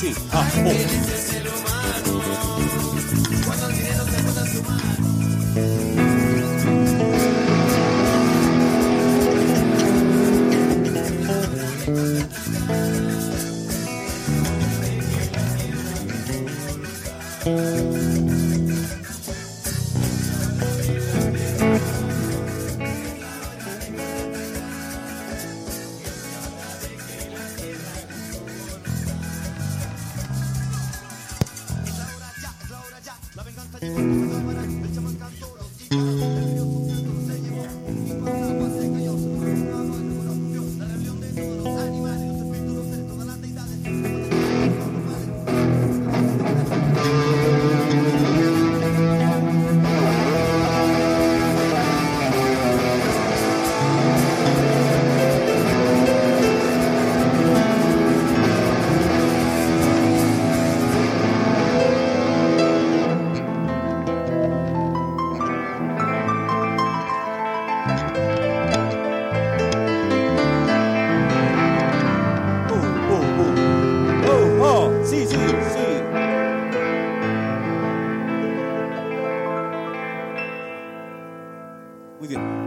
sí. Ah, sí, sí, sí. Muy bien.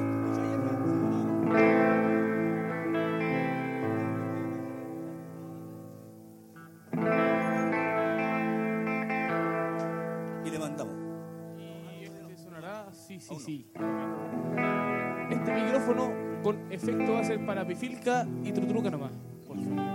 Y le mandamos. ¿Y este sonará? Sí, sí, sí. Este micrófono con efecto va a ser para Pifilca y Trutruca nomás. Por favor.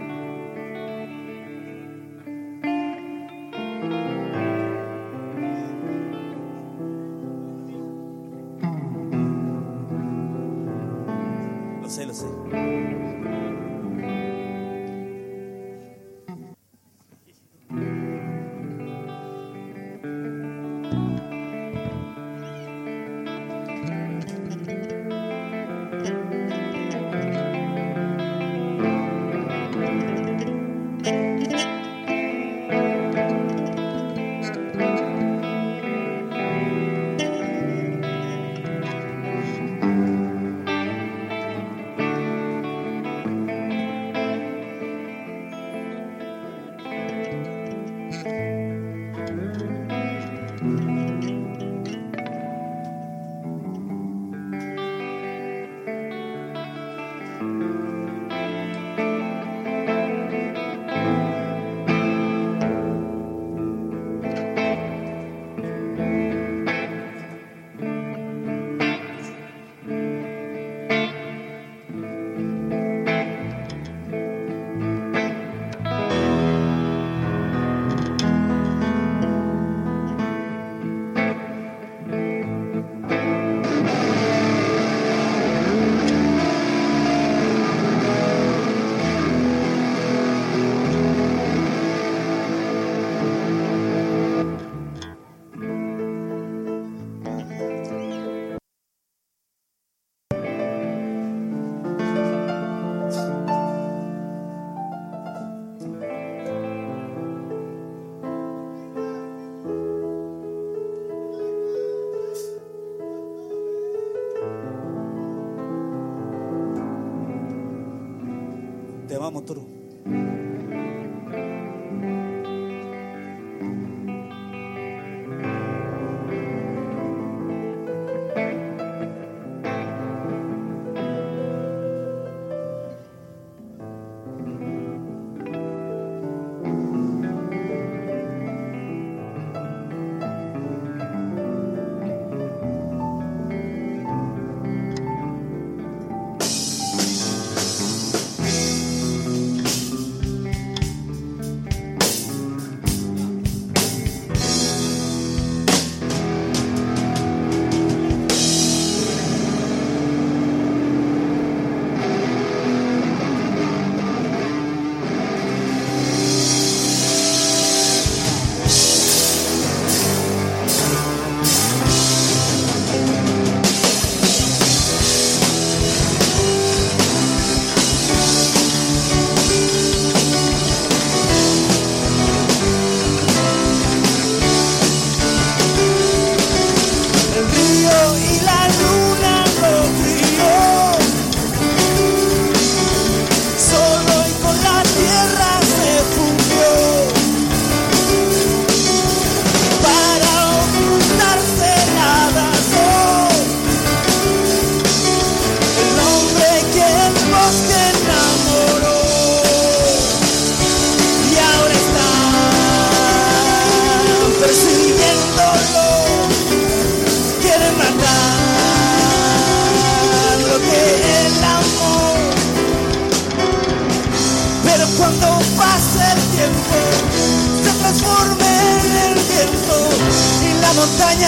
Lo sé. Te amamos, Toro.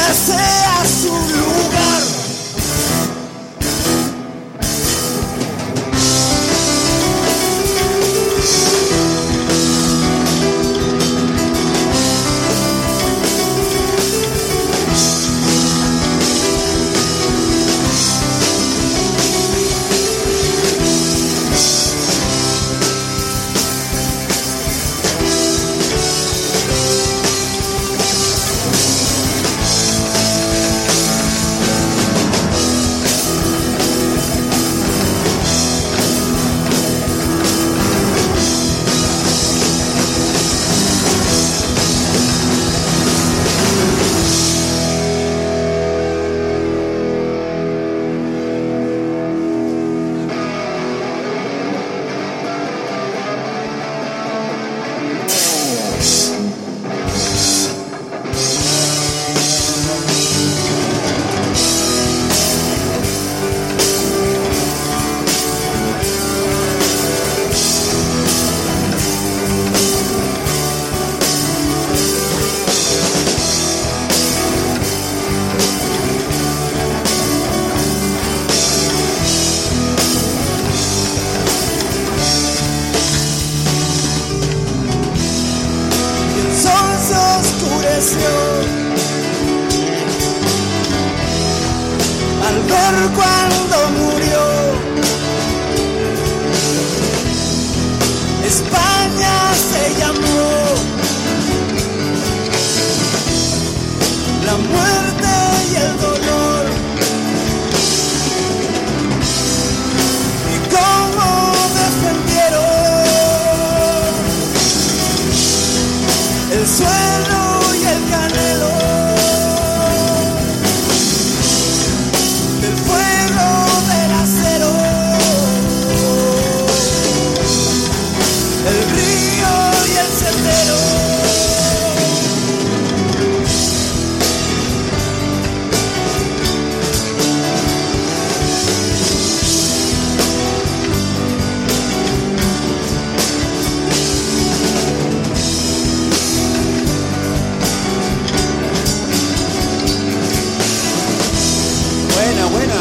sea su lugar. Al ver cuando murió, España se llamó la muerte y el dolor. Y cómo defendieron el suelo y el canelo del fuego del acero, el río y el sendero. Buena, buena.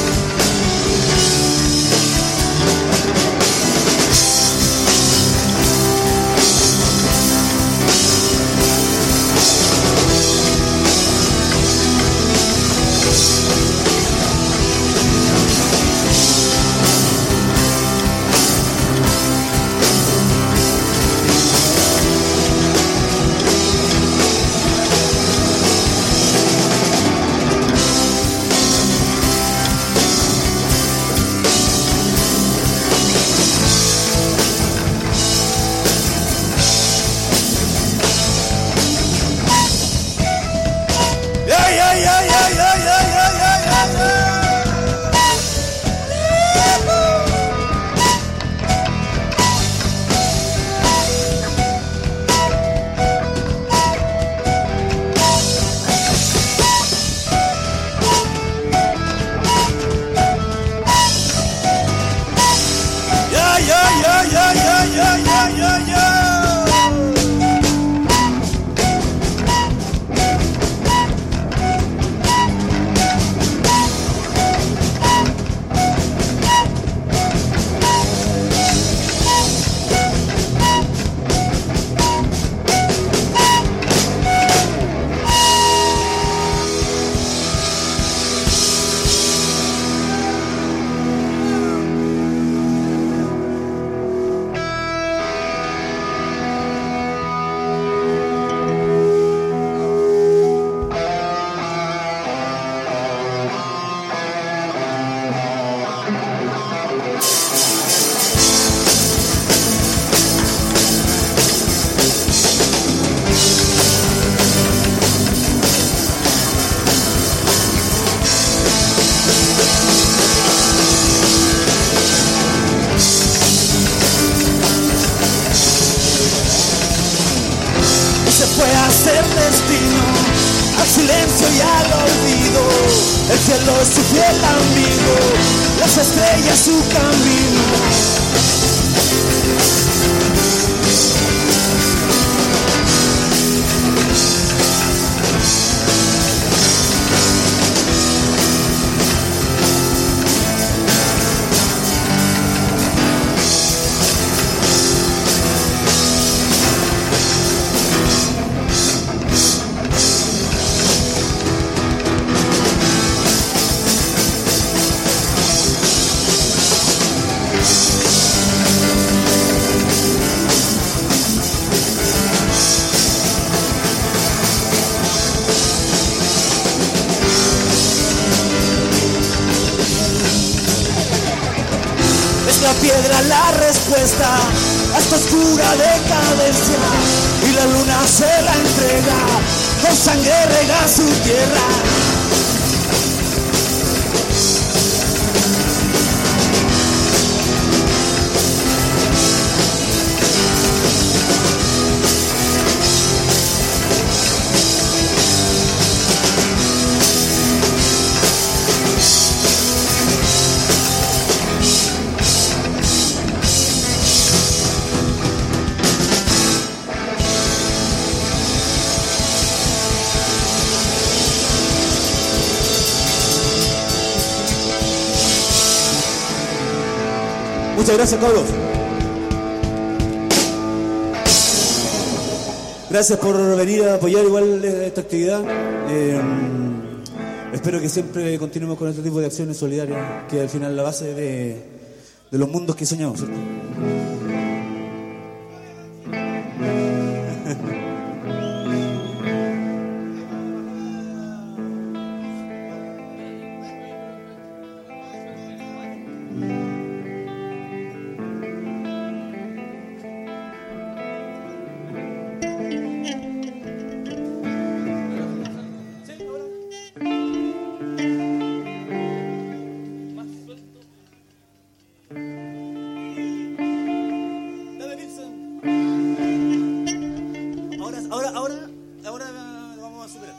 El destino, al silencio y al olvido, el cielo es su fiel amigo, las estrellas su camino. la piedra la respuesta a esta oscura decadencia, y la luna se la entrega, con sangre rega su tierra. Muchas gracias, cabros. Gracias por venir a apoyar igual esta actividad. Espero que siempre continuemos con este tipo de acciones solidarias, que al final es la base de los mundos que soñamos, ¿cierto? Ahora vamos a superar.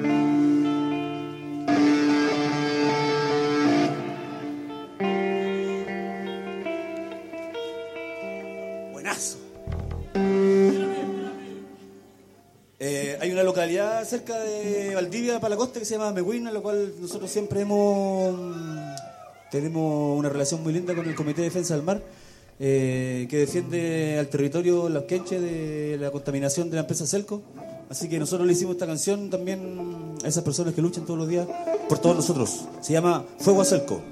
Buenazo. Hay una localidad cerca de Valdivia, para la costa, que se llama Mehuina, lo cual nosotros siempre tenemos una relación muy linda con el Comité de Defensa del Mar, que defiende al territorio Los Quenches de la contaminación de la empresa Celco. Así que nosotros le hicimos esta canción también a esas personas que luchan todos los días por todos nosotros. Se llama Fuego a Celco.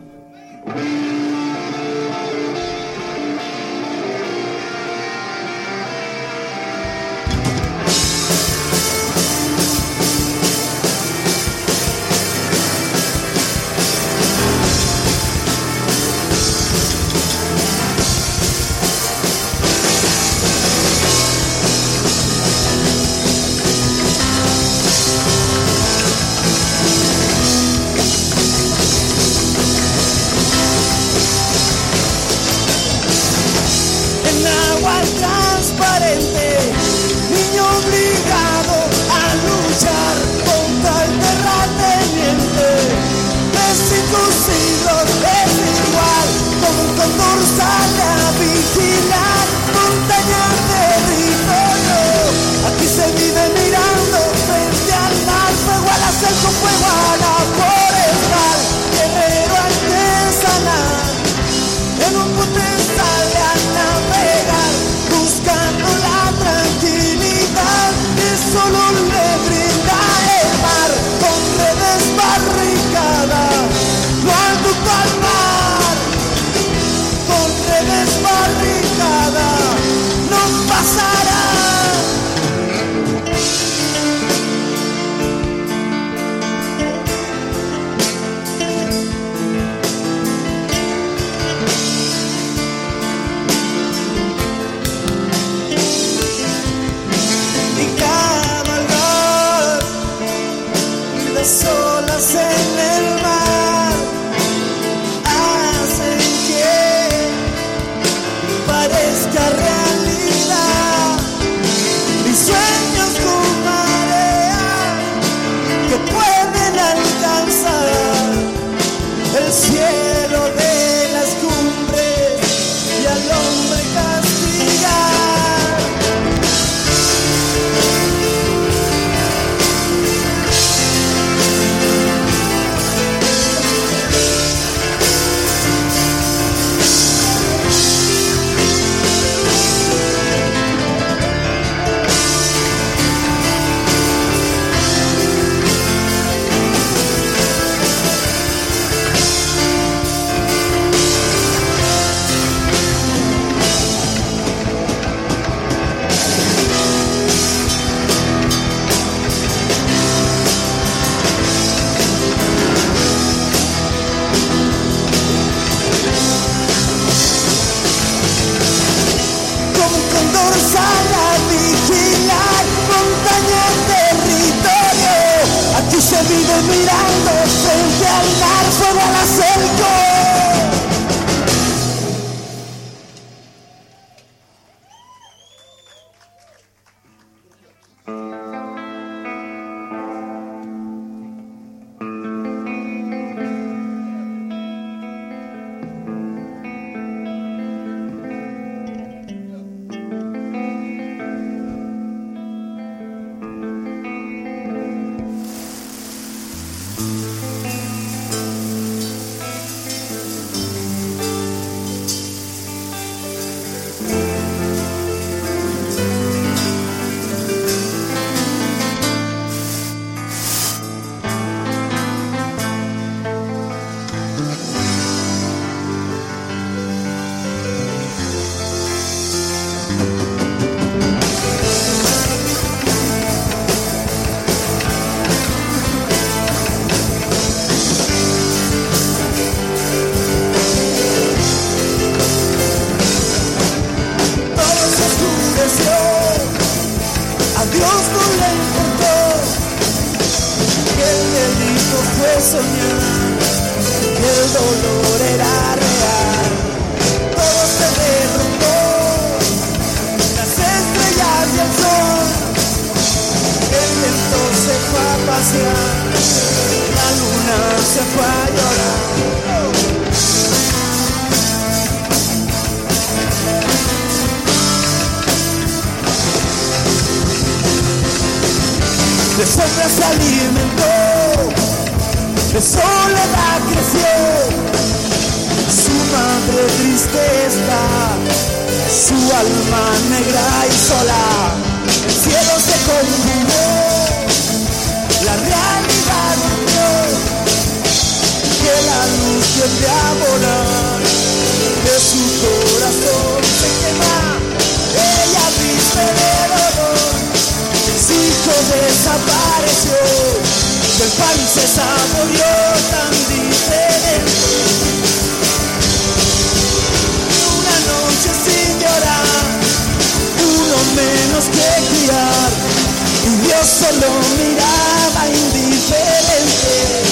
vive mirando frente al mar, fuego al acerco. De sombra se alimentó, de soledad creció, su madre triste está, su alma negra y sola. El cielo se confundió, la realidad volvió, que la luz tiende a volar, de su corazón se quema, ella vive de dolor. Su hijo desapareció, del pan se saboreó tan diferente. Una noche sin llorar, uno menos que criar, y Dios solo miraba indiferente.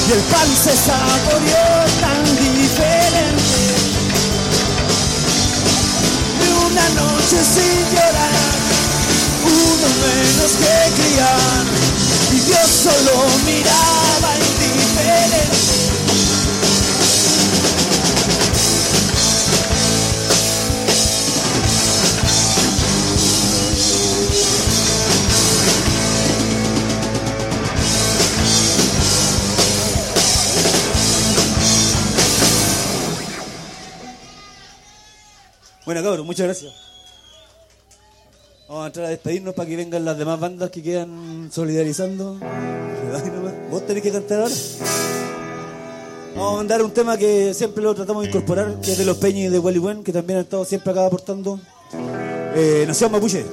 y el pan se saboreó tan diferente. De una noche sin llorar, uno menos que criar, y Dios solo miraba indiferente. Bueno, cabros, muchas gracias. Vamos a entrar a despedirnos para que vengan las demás bandas que quedan solidarizando. Vos tenés que cantar ahora. Vamos a mandar un tema que siempre lo tratamos de incorporar, que es de Los Peñas y de Wally Buen, que también han estado siempre acá aportando. Nación Mapuche.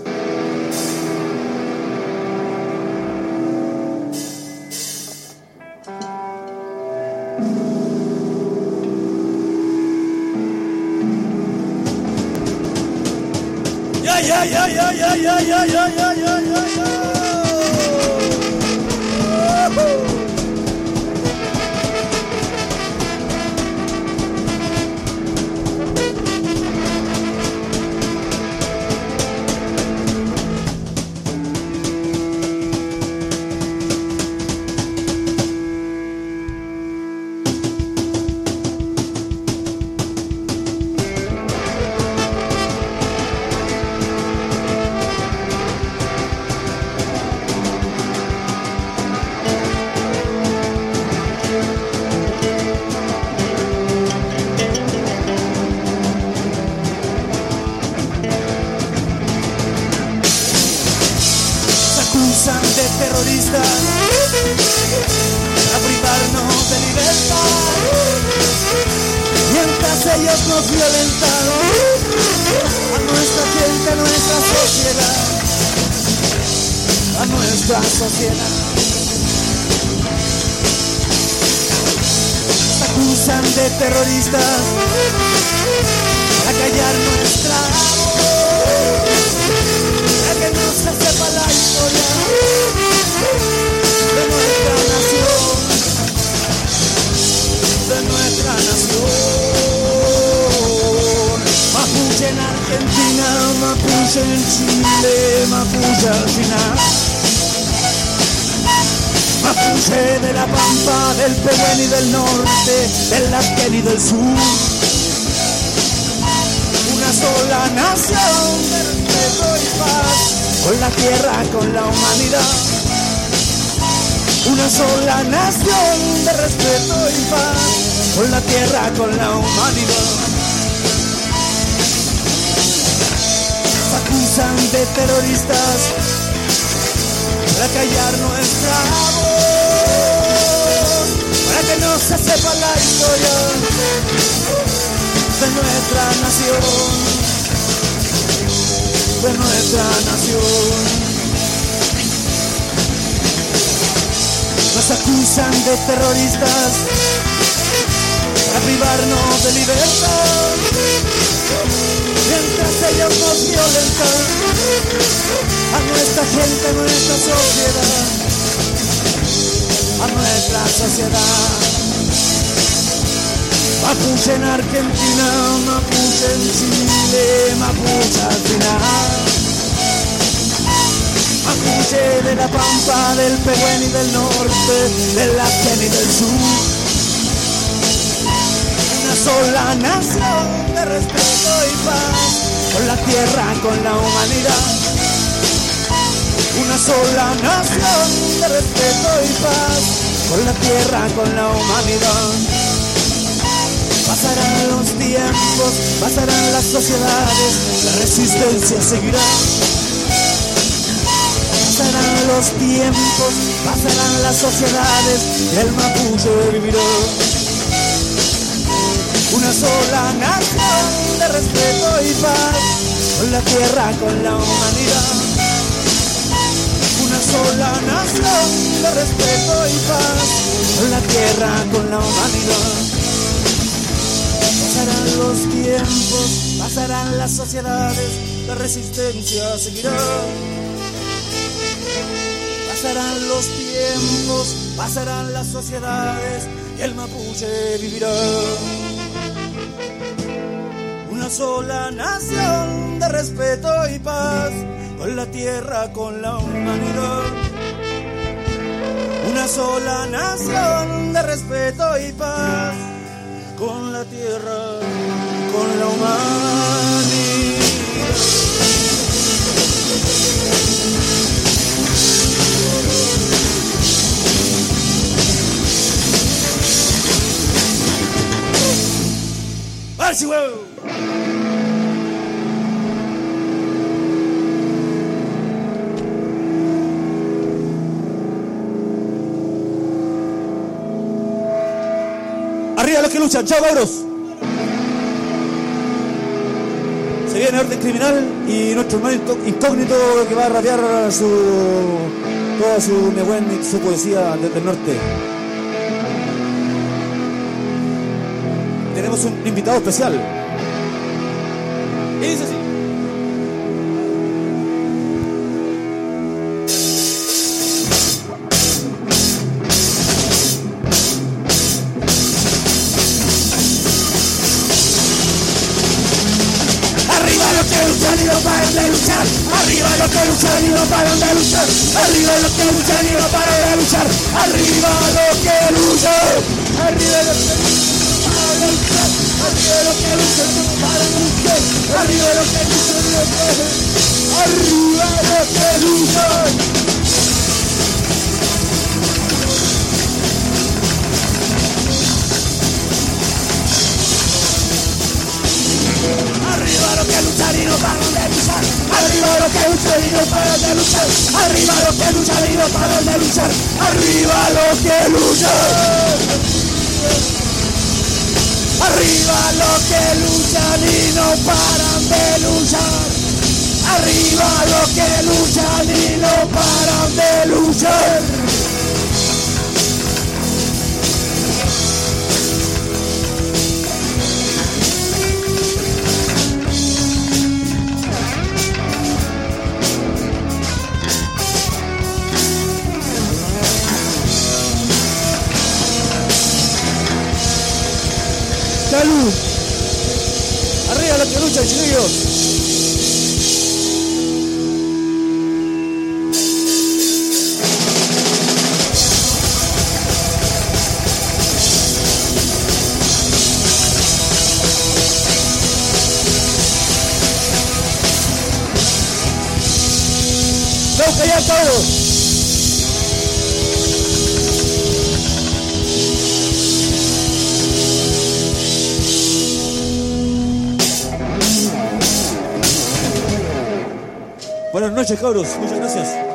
Mapuche en Argentina, Mapuche en Chile, Mapuche al final. Mapuche de la Pampa, del Pehuen y del norte, del Aten y del sur. Una sola nación de respeto y paz, con la tierra, con la humanidad. Una sola nación de respeto y paz, con la tierra, con la humanidad. Pasarán los tiempos, pasarán las sociedades, la resistencia seguirá. Pasarán los tiempos, pasarán las sociedades, el mapuche vivirá. Una sola nación de respeto y paz, con la tierra, con la humanidad. Una sola nación de respeto y paz, con la tierra, con la humanidad. Pasarán los tiempos, pasarán las sociedades, la resistencia seguirá. Pasarán los tiempos, pasarán las sociedades y el mapuche vivirá. Una sola nación de respeto y paz, con la tierra, con la humanidad. Una sola nación de respeto y paz, con la tierra, con la humanidad. ¡Marchi, huevo! Arriba los que luchan, chao cabros. Se viene Orden Criminal y nuestro hermano incógnito que va a rapear toda su poesía desde el norte. Tenemos un invitado especial. Y dice así. luchan y no paran de luchar. Arriba los que luchan y no paran de luchar. Arriba los que luchan y no paran de luchar. Arriba los que luchan. Arriba los que luchan. Arriba los que luchan y no paran de luchar. Arriba los que luchan y no paran de luchar. Arriba los que luchan. Arriba los que luchan y no paran de luchar. Arriba los que luchan y no paran de luchar. Arriba los que luchan y no paran de luchar. Arriba los que luchan. Arriba los que luchan y no paran de luchar. Arriba los que luchan y no paran de luchar. ¡Salud! ¡Arriba los que luchan, chiquillos! ¡Vamos allá todos! Buenas noches, cabros. Muchas gracias.